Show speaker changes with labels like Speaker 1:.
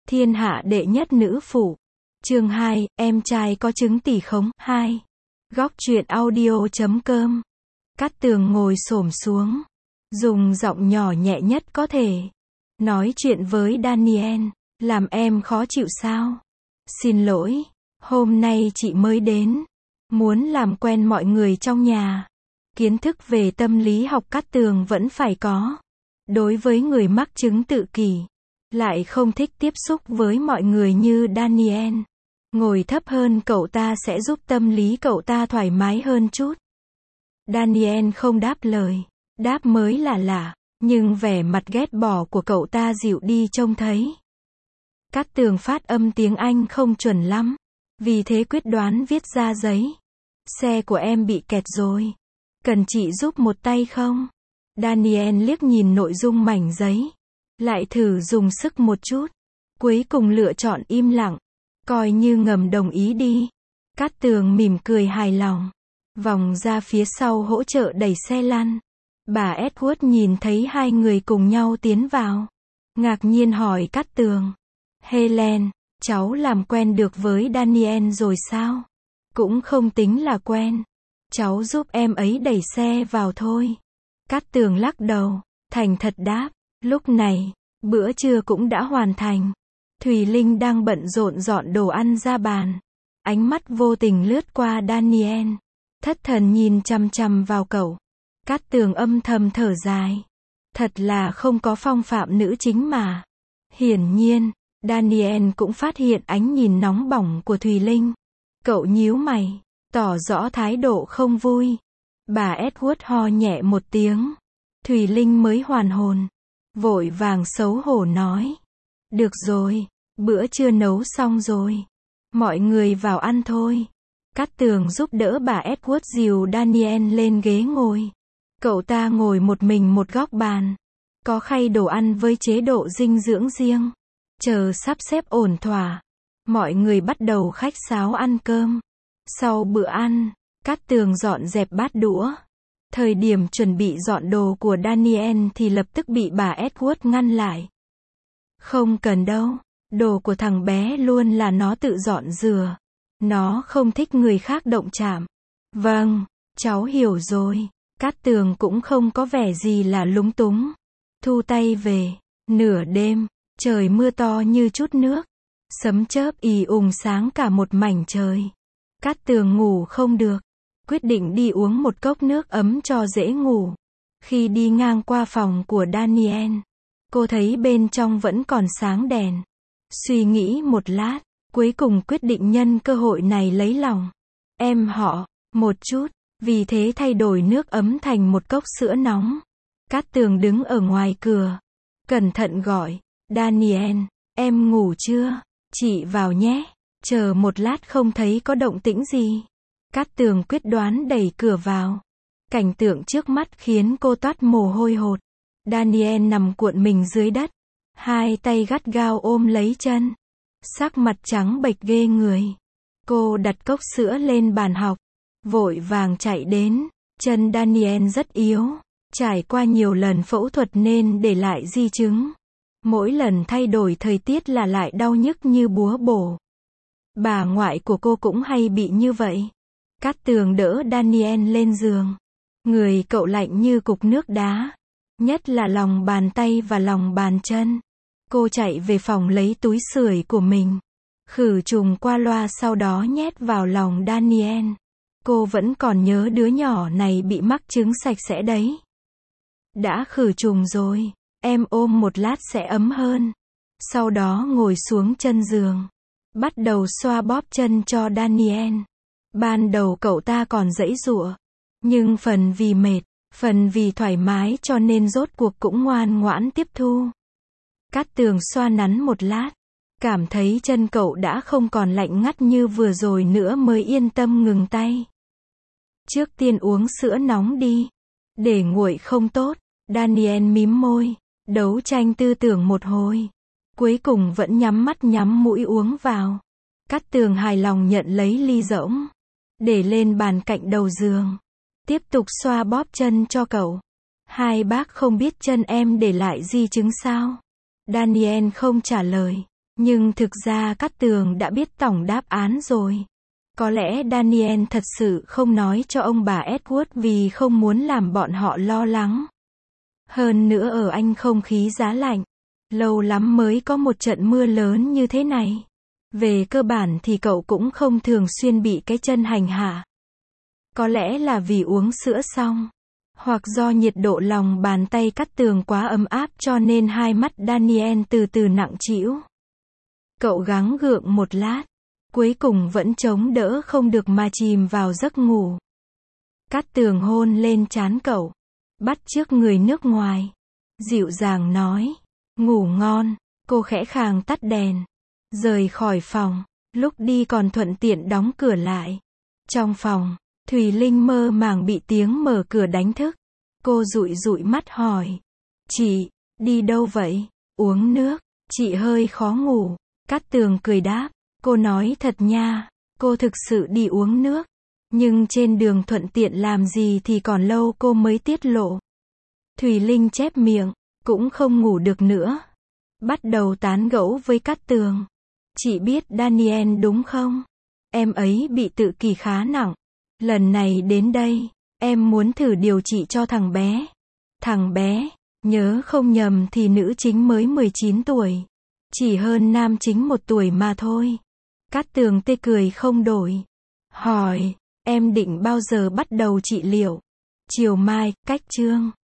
Speaker 1: Thiên hạ đệ nhất nữ phụ. Chương 2, em trai có chứng tỷ khống. 2. Góc truyện audio.com. Cát Tường ngồi xổm xuống, dùng giọng nhỏ nhẹ nhất có thể, nói chuyện với Daniel. Làm em khó chịu sao? Xin lỗi, hôm nay chị mới đến, muốn làm quen mọi người trong nhà. Kiến thức về tâm lý học Cát Tường vẫn phải có. Đối với người mắc chứng tự kỷ, lại không thích tiếp xúc với mọi người như Daniel. Ngồi thấp hơn cậu ta sẽ giúp tâm lý cậu ta thoải mái hơn chút. Daniel không đáp lời. Đáp mới là lạ, nhưng vẻ mặt ghét bỏ của cậu ta dịu đi trông thấy. Cát Tường phát âm tiếng Anh không chuẩn lắm, vì thế quyết đoán viết ra giấy. Xe của em bị kẹt rồi. Cần chị giúp một tay không? Daniel liếc nhìn nội dung mảnh giấy, lại thử dùng sức một chút. Cuối cùng lựa chọn im lặng, coi như ngầm đồng ý đi. Cát Tường mỉm cười hài lòng, vòng ra phía sau hỗ trợ đẩy xe lăn. Bà Edward nhìn thấy hai người cùng nhau tiến vào, ngạc nhiên hỏi Cát Tường: Helen, cháu làm quen được với Daniel rồi sao? Cũng không tính là quen, cháu giúp em ấy đẩy xe vào thôi. Cát Tường lắc đầu, thành thật đáp. Lúc này, bữa trưa cũng đã hoàn thành. Thùy Linh đang bận rộn dọn đồ ăn ra bàn. Ánh mắt vô tình lướt qua Daniel, thất thần nhìn chằm chằm vào cậu. Cát Tường âm thầm thở dài. Thật là không có phong phạm nữ chính mà. Hiển nhiên, Daniel cũng phát hiện ánh nhìn nóng bỏng của Thùy Linh. Cậu nhíu mày, tỏ rõ thái độ không vui. Bà Edward ho nhẹ một tiếng. Thùy Linh mới hoàn hồn, vội vàng xấu hổ nói: Được rồi, bữa trưa nấu xong rồi. Mọi người vào ăn thôi. Cát Tường giúp đỡ bà Edward dìu Daniel lên ghế ngồi. Cậu ta ngồi một mình một góc bàn, có khay đồ ăn với chế độ dinh dưỡng riêng. Chờ sắp xếp ổn thỏa, mọi người bắt đầu khách sáo ăn cơm. Sau bữa ăn, Cát Tường dọn dẹp bát đũa. Thời điểm chuẩn bị dọn đồ của Daniel thì lập tức bị bà Edward ngăn lại. Không cần đâu, đồ của thằng bé luôn là nó tự dọn rửa. Nó không thích người khác động chạm. Vâng, cháu hiểu rồi. Cát Tường cũng không có vẻ gì là lúng túng. Thu tay về. Nửa đêm, trời mưa to như chút nước. Sấm chớp ì ùng sáng cả một mảnh trời. Cát Tường ngủ không được, quyết định đi uống một cốc nước ấm cho dễ ngủ. Khi đi ngang qua phòng của Daniel, cô thấy bên trong vẫn còn sáng đèn. Suy nghĩ một lát, cuối cùng quyết định nhân cơ hội này lấy lòng em họ một chút, vì thế thay đổi nước ấm thành một cốc sữa nóng. Cát Tường đứng ở ngoài cửa, cẩn thận gọi: Daniel, em ngủ chưa? Chị vào nhé. Chờ một lát không thấy có động tĩnh gì, Cát Tường quyết đoán đẩy cửa vào. Cảnh tượng trước mắt khiến cô toát mồ hôi hột. Daniel nằm cuộn mình dưới đất, hai tay gắt gao ôm lấy chân, sắc mặt trắng bệch ghê người. Cô đặt cốc sữa lên bàn học, vội vàng chạy đến. Chân Daniel rất yếu, trải qua nhiều lần phẫu thuật nên để lại di chứng. Mỗi lần thay đổi thời tiết là lại đau nhức như búa bổ. Bà ngoại của cô cũng hay bị như vậy. Cát Tường đỡ Daniel lên giường. Người cậu lạnh như cục nước đá, nhất là lòng bàn tay và lòng bàn chân. Cô chạy về phòng lấy túi sưởi của mình, khử trùng qua loa sau đó nhét vào lòng Daniel. Cô vẫn còn nhớ đứa nhỏ này bị mắc chứng sạch sẽ đấy. Đã khử trùng rồi, em ôm một lát sẽ ấm hơn. Sau đó ngồi xuống chân giường, bắt đầu xoa bóp chân cho Daniel. Ban đầu cậu ta còn giãy giụa, nhưng phần vì mệt, phần vì thoải mái cho nên rốt cuộc cũng ngoan ngoãn tiếp thu. Cát Tường xoa nắn một lát, cảm thấy chân cậu đã không còn lạnh ngắt như vừa rồi nữa mới yên tâm ngừng tay. Trước tiên uống sữa nóng đi, để nguội không tốt. Daniel mím môi, đấu tranh tư tưởng một hồi, cuối cùng vẫn nhắm mắt nhắm mũi uống vào. Cát Tường hài lòng nhận lấy ly rỗng, để lên bàn cạnh đầu giường, tiếp tục xoa bóp chân cho cậu. Hai bác không biết chân em để lại di chứng sao? Daniel không trả lời, Nhưng thực ra Cát Tường đã biết tổng đáp án rồi. Có lẽ Daniel thật sự không nói cho ông bà Edward vì không muốn làm bọn họ lo lắng. Hơn nữa ở Anh không khí giá lạnh. Lâu lắm mới có một trận mưa lớn như thế này. Về cơ bản thì cậu cũng không thường xuyên bị cái chân hành hạ. Có lẽ là vì uống sữa xong. Hoặc do nhiệt độ lòng bàn tay Cát Tường quá ấm áp cho nên hai mắt Daniel từ từ nặng trĩu. Cậu gắng gượng một lát. Cuối cùng vẫn chống đỡ không được mà chìm vào giấc ngủ. Cát Tường hôn lên trán cậu. Bắt chước người nước ngoài. Dịu dàng nói. Ngủ ngon. Cô khẽ khàng tắt đèn. Rời khỏi phòng. Lúc đi còn thuận tiện đóng cửa lại. Trong phòng, Thùy Linh mơ màng bị tiếng mở cửa đánh thức. Cô dụi dụi mắt hỏi. Chị, đi đâu vậy? Uống nước. Chị hơi khó ngủ. Cát Tường cười đáp. Cô nói thật nha. Cô thực sự đi uống nước. Nhưng trên đường thuận tiện làm gì thì còn lâu cô mới tiết lộ. Thùy Linh chép miệng. Cũng không ngủ được nữa. Bắt đầu tán gẫu với Cát Tường. Chị biết Daniel đúng không? Em ấy bị tự kỷ khá nặng. Lần này đến đây, em muốn thử điều trị cho thằng bé. Thằng bé, nhớ không nhầm thì nữ chính mới 19 tuổi. Chỉ hơn nam chính 1 tuổi mà thôi. Cát Tường tê cười không đổi. Hỏi, em định bao giờ bắt đầu trị liệu? Chiều mai, cách chương.